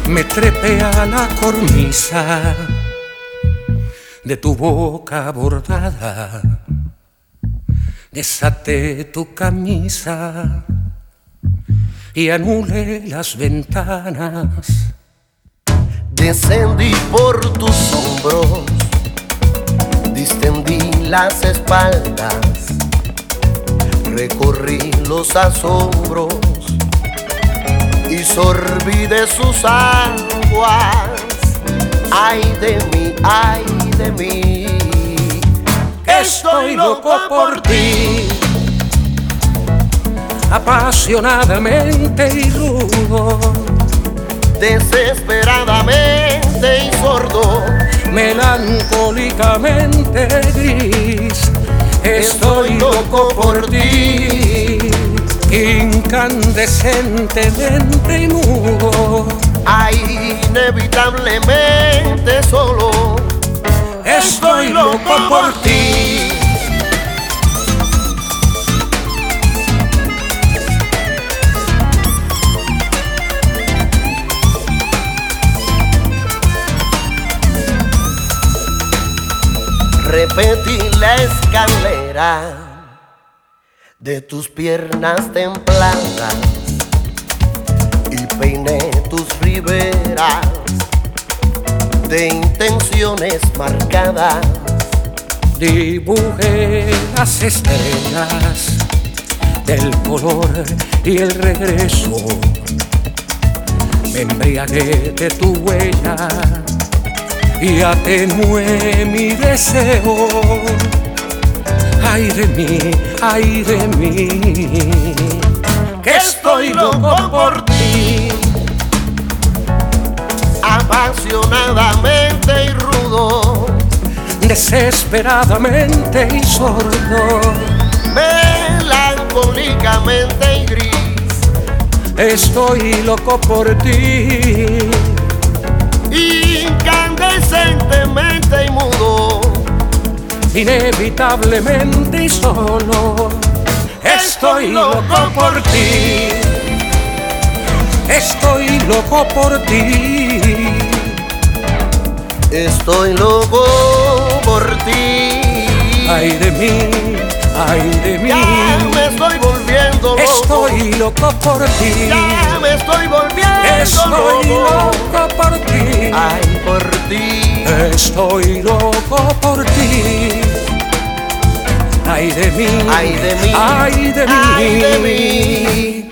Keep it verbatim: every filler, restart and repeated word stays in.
me trepé a la cornisa de tu boca bordada, desaté tu camisa y anulé las ventanas. Descendí por tus hombros, distendí las espaldas, recorrí los asombros y sorbí de sus aguas. Ay de mí, ay de mí, estoy loco por ti, apasionadamente y rudo, desesperadamente y sordo, melancólicamente gris. Estoy loco por ti, incandescentemente y mudo. Ay, inevitablemente solo. Estoy loco por ti. Repetí la escalera de tus piernas templadas y peiné tus riberas de intenciones marcadas. Dibujé las estrellas del color y el regreso. Me embriagué de tu huella y atenué mi deseo. Ay de mí, ay de mí, que estoy loco por ti, apasionadamente y rudo, desesperadamente y sordo, melancólicamente y gris. Estoy loco por ti, incandescentemente y mudo, inevitablemente y solo. Estoy loco por ti, estoy loco por ti, estoy loco por ti. Ay de mí, ay de mí, ya me estoy volviendo loco. Estoy loco por ti, ya me estoy volviendo estoy loco. loco por ti, ay por ti, estoy loco por ti. Ay de mí, ay de mí, ay de mí, ay de mí.